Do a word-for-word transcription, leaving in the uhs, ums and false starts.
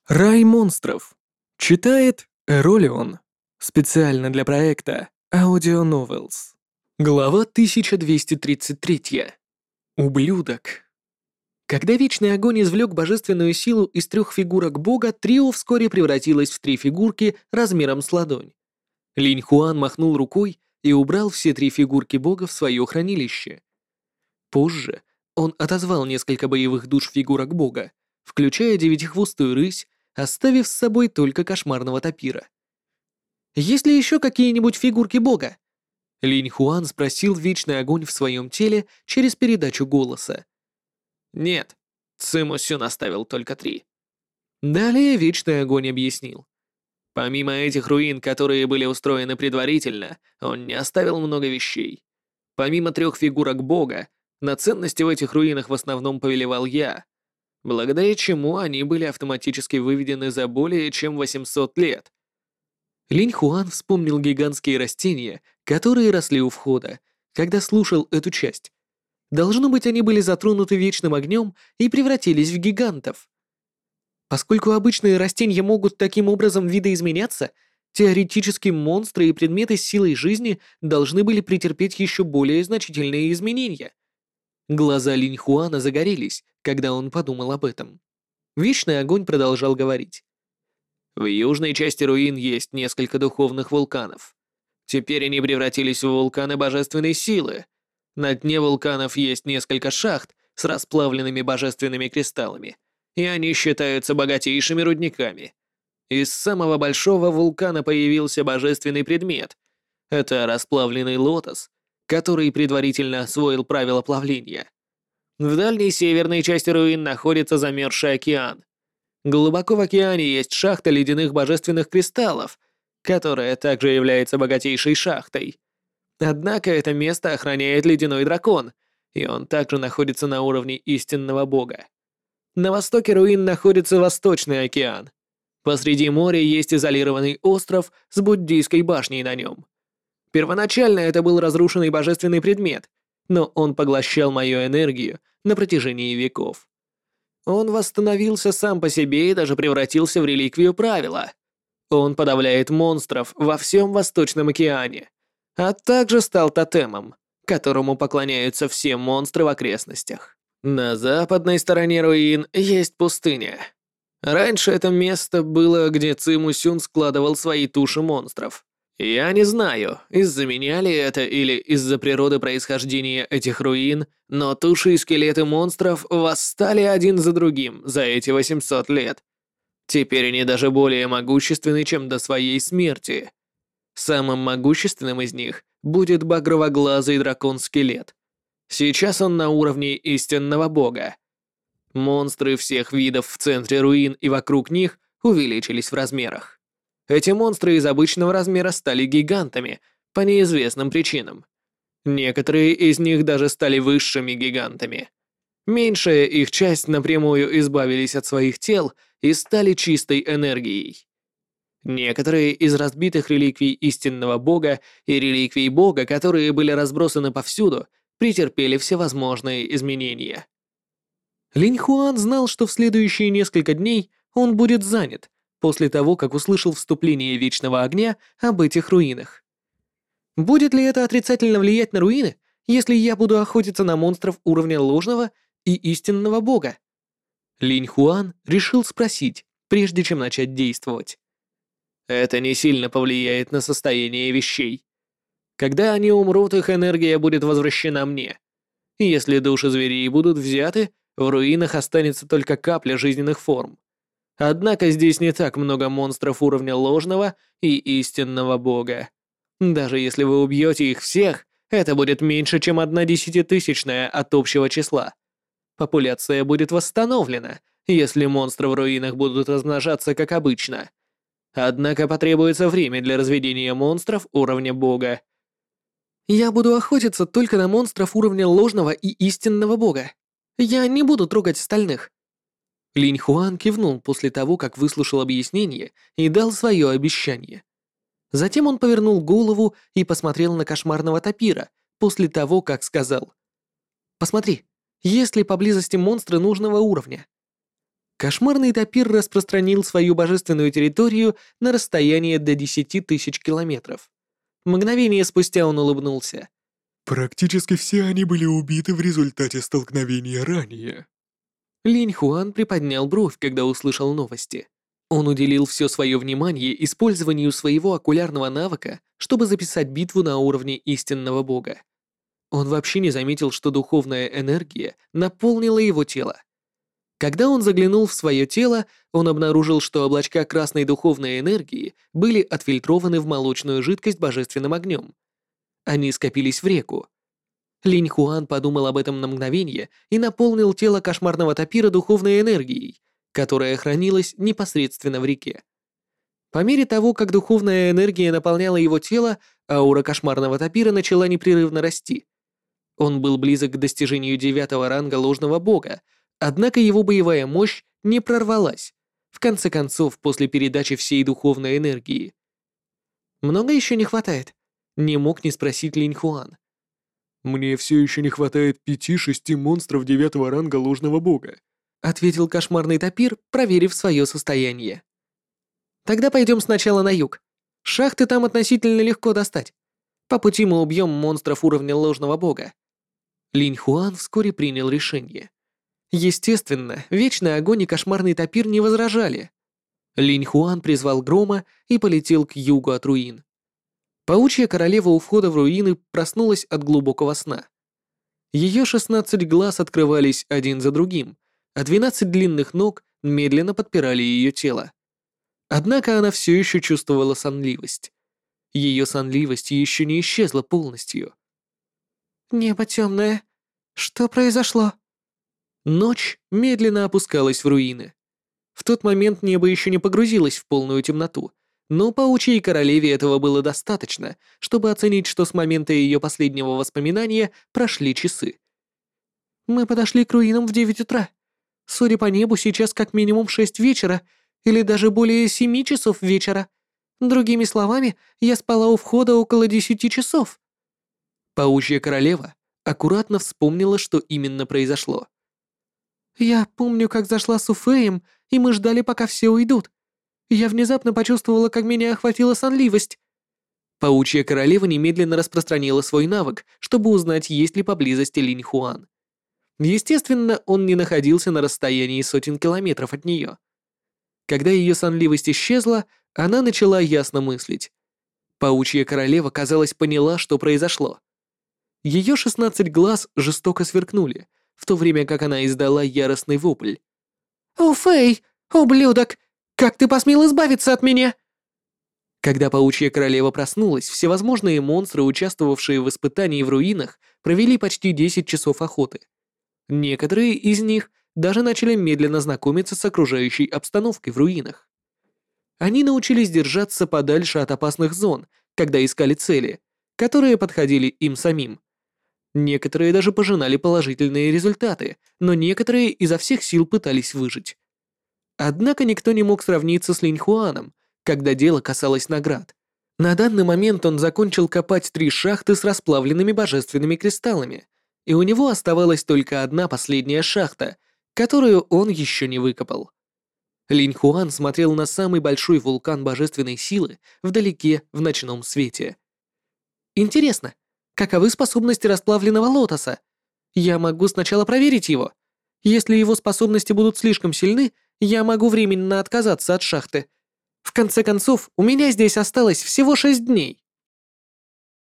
Рай монстров. Читает Эролион. Специально для проекта Audio Novels. Глава тысяча двести тридцать три. Ублюдок. Когда Вечный Огонь извлек божественную силу из трех фигурок бога, трио вскоре превратилось в три фигурки размером с ладонь. Линь Хуан махнул рукой и убрал все три фигурки бога в свое хранилище. Позже он отозвал несколько боевых душ фигурок бога, включая девятихвостую рысь, оставив с собой только кошмарного тапира. «Есть ли еще какие-нибудь фигурки бога?» Линь Хуан спросил Вечный Огонь в своем теле через передачу голоса. «Нет, Циму Сюн оставил только три». Далее Вечный Огонь объяснил. Помимо этих руин, которые были устроены предварительно, он не оставил много вещей. Помимо трех фигурок бога, на ценности в этих руинах в основном повелевал я, благодаря чему они были автоматически выведены за более чем восемьсот лет. Линь Хуан вспомнил гигантские растения, которые росли у входа, когда слушал эту часть. Должно быть, они были затронуты вечным огнем и превратились в гигантов. Поскольку обычные растения могут таким образом видоизменяться, теоретически монстры и предметы с силой жизни должны были претерпеть еще более значительные изменения. Глаза Линь Хуана загорелись, когда он подумал об этом. Вечный Огонь продолжал говорить. В южной части руин есть несколько духовных вулканов. Теперь они превратились в вулканы божественной силы. На дне вулканов есть несколько шахт с расплавленными божественными кристаллами, и они считаются богатейшими рудниками. Из самого большого вулкана появился божественный предмет. Это расплавленный лотос, который предварительно освоил правила плавления. В дальней северной части руин находится замерзший океан. Глубоко в океане есть шахта ледяных божественных кристаллов, которая также является богатейшей шахтой. Однако это место охраняет ледяной дракон, и он также находится на уровне истинного бога. На востоке руин находится Восточный океан. Посреди моря есть изолированный остров с буддийской башней на нем. Первоначально это был разрушенный божественный предмет, но он поглощал мою энергию на протяжении веков. Он восстановился сам по себе и даже превратился в реликвию правила. Он подавляет монстров во всем Восточном океане, а также стал тотемом, которому поклоняются все монстры в окрестностях. На западной стороне руин есть пустыня. Раньше это место было, где Циму Сюн складывал свои туши монстров. Я не знаю, из-за меня ли это или из-за природы происхождения этих руин, но туши и скелеты монстров восстали один за другим за эти восемьсот лет. Теперь они даже более могущественны, чем до своей смерти. Самым могущественным из них будет багровоглазый дракон-скелет. Сейчас он на уровне истинного бога. Монстры всех видов в центре руин и вокруг них увеличились в размерах. Эти монстры из обычного размера стали гигантами по неизвестным причинам. Некоторые из них даже стали высшими гигантами. Меньшая их часть напрямую избавились от своих тел и стали чистой энергией. Некоторые из разбитых реликвий истинного бога и реликвий бога, которые были разбросаны повсюду, претерпели всевозможные изменения. Линь Хуан знал, что в следующие несколько дней он будет занят, после того, как услышал вступление Вечного Огня об этих руинах. Будет ли это отрицательно влиять на руины, если я буду охотиться на монстров уровня ложного и истинного бога? Линь Хуан решил спросить, прежде чем начать действовать. Это не сильно повлияет на состояние вещей. Когда они умрут, их энергия будет возвращена мне. Если души зверей будут взяты, в руинах останется только капля жизненных форм. Однако здесь не так много монстров уровня ложного и истинного бога. Даже если вы убьете их всех, это будет меньше, чем одна десятитысячная от общего числа. Популяция будет восстановлена, если монстры в руинах будут размножаться как обычно. Однако потребуется время для разведения монстров уровня бога. Я буду охотиться только на монстров уровня ложного и истинного бога. Я не буду трогать остальных. Линь Хуан кивнул после того, как выслушал объяснение и дал свое обещание. Затем он повернул голову и посмотрел на кошмарного тапира после того, как сказал: «Посмотри, есть ли поблизости монстры нужного уровня?» Кошмарный тапир распространил свою божественную территорию на расстояние до десяти тысяч километров. Мгновение спустя он улыбнулся. Практически все они были убиты в результате столкновения ранее. Линь Хуан приподнял бровь, когда услышал новости. Он уделил все свое внимание использованию своего окулярного навыка, чтобы записать битву на уровне истинного бога. Он вообще не заметил, что духовная энергия наполнила его тело. Когда он заглянул в свое тело, он обнаружил, что облачка красной духовной энергии были отфильтрованы в молочную жидкость божественным огнем. Они скопились в реку. Линь Хуан подумал об этом на мгновение и наполнил тело кошмарного тапира духовной энергией, которая хранилась непосредственно в реке. По мере того, как духовная энергия наполняла его тело, аура кошмарного тапира начала непрерывно расти. Он был близок к достижению девятого ранга ложного бога, однако его боевая мощь не прорвалась, в конце концов, после передачи всей духовной энергии. «Много еще не хватает?» — не мог не спросить Линь Хуан. «Мне все еще не хватает пяти-шести монстров девятого ранга ложного бога», ответил кошмарный тапир, проверив свое состояние. «Тогда пойдем сначала на юг. Шахты там относительно легко достать. По пути мы убьем монстров уровня ложного бога». Линь Хуан вскоре принял решение. Естественно, вечный огонь и кошмарный тапир не возражали. Линь Хуан призвал грома и полетел к югу от руин. Паучья королева у входа в руины проснулась от глубокого сна. Ее шестнадцать глаз открывались один за другим, а двенадцать длинных ног медленно подпирали ее тело. Однако она все еще чувствовала сонливость. Ее сонливость еще не исчезла полностью. «Небо темное. Что произошло?» Ночь медленно опускалась в руины. В тот момент небо еще не погрузилось в полную темноту, но паучьей королеве этого было достаточно, чтобы оценить, что с момента ее последнего воспоминания прошли часы. «Мы подошли к руинам в девять утра. Судя по небу, сейчас как минимум шесть вечера, или даже более семи часов вечера. Другими словами, я спала у входа около десяти часов». Паучья королева аккуратно вспомнила, что именно произошло. «Я помню, как зашла с Уфеем, и мы ждали, пока все уйдут. Я внезапно почувствовала, как меня охватила сонливость». Паучья королева немедленно распространила свой навык, чтобы узнать, есть ли поблизости Линь Хуан. Естественно, он не находился на расстоянии сотен километров от нее. Когда ее сонливость исчезла, она начала ясно мыслить. Паучья королева, казалось, поняла, что произошло. Ее шестнадцать глаз жестоко сверкнули, в то время как она издала яростный вопль. «О, Фэй, ублюдок! Как ты посмел избавиться от меня?» Когда паучья королева проснулась, всевозможные монстры, участвовавшие в испытании в руинах, провели почти десять часов охоты. Некоторые из них даже начали медленно знакомиться с окружающей обстановкой в руинах. Они научились держаться подальше от опасных зон, когда искали цели, которые подходили им самим. Некоторые даже пожинали положительные результаты, но некоторые изо всех сил пытались выжить. Однако никто не мог сравниться с Линь Хуаном, когда дело касалось наград. На данный момент он закончил копать три шахты с расплавленными божественными кристаллами, и у него оставалась только одна последняя шахта, которую он еще не выкопал. Линь Хуан смотрел на самый большой вулкан божественной силы вдалеке в ночном свете. «Интересно, каковы способности расплавленного лотоса? Я могу сначала проверить его. Если его способности будут слишком сильны, я могу временно отказаться от шахты. В конце концов, у меня здесь осталось всего шесть дней».